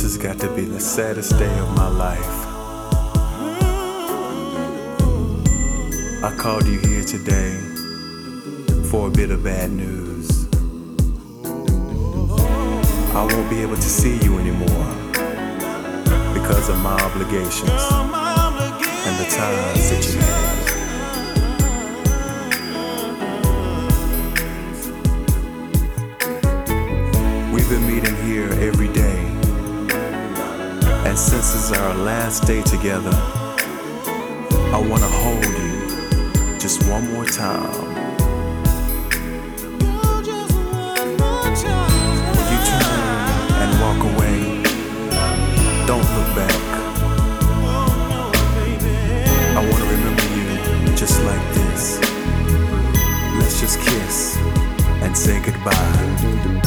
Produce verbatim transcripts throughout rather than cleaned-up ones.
This has got to be the saddest day of my life. I called you here today for a bit of bad news. I won't be able to see you anymore because of my obligations and the ties that you have. We've been meeting here every day, and since it's our last day together, I want to hold you just one more time. When you turn and walk away, don't look back. I want to remember you just like this. Let's just kiss and say goodbye.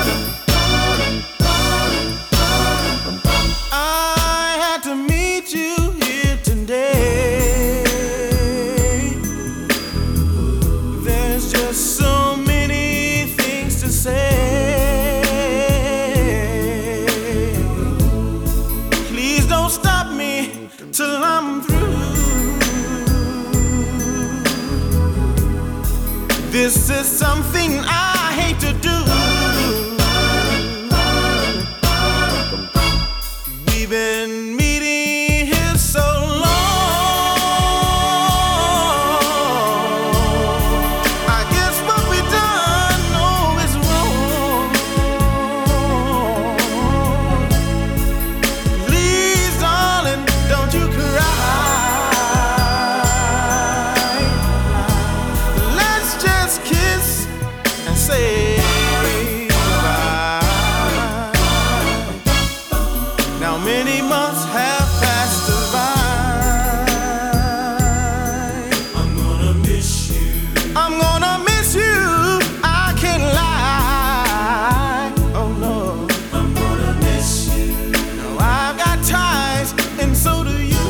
So many things to say. Please don't stop me till I'm through. This is something I hate to do. We've been meeting here so long. Now many months have passed by. I'm gonna miss you. I'm gonna miss you. I can't lie. Oh no. I'm gonna miss you. Now I've got ties, and so do you.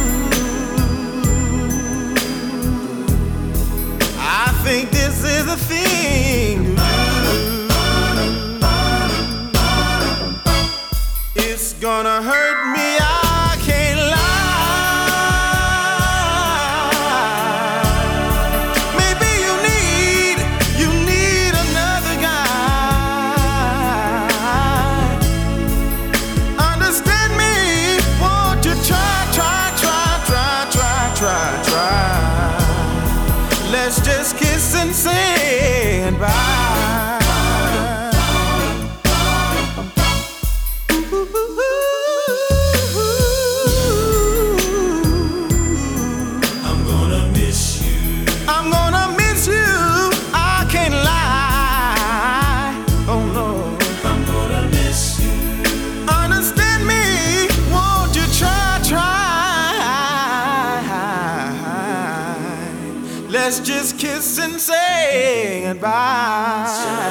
I think this is a thing to do. It's gonna hurt me, I can't lie. Maybe you need, you need another guy. Understand me, won't you try, try, try, try, try, try, try. Let's just kiss and say goodbye. I'm gonna miss you, I can't lie. Oh no, I'm gonna miss you. Understand me, won't you try, try. Let's just kiss and say goodbye.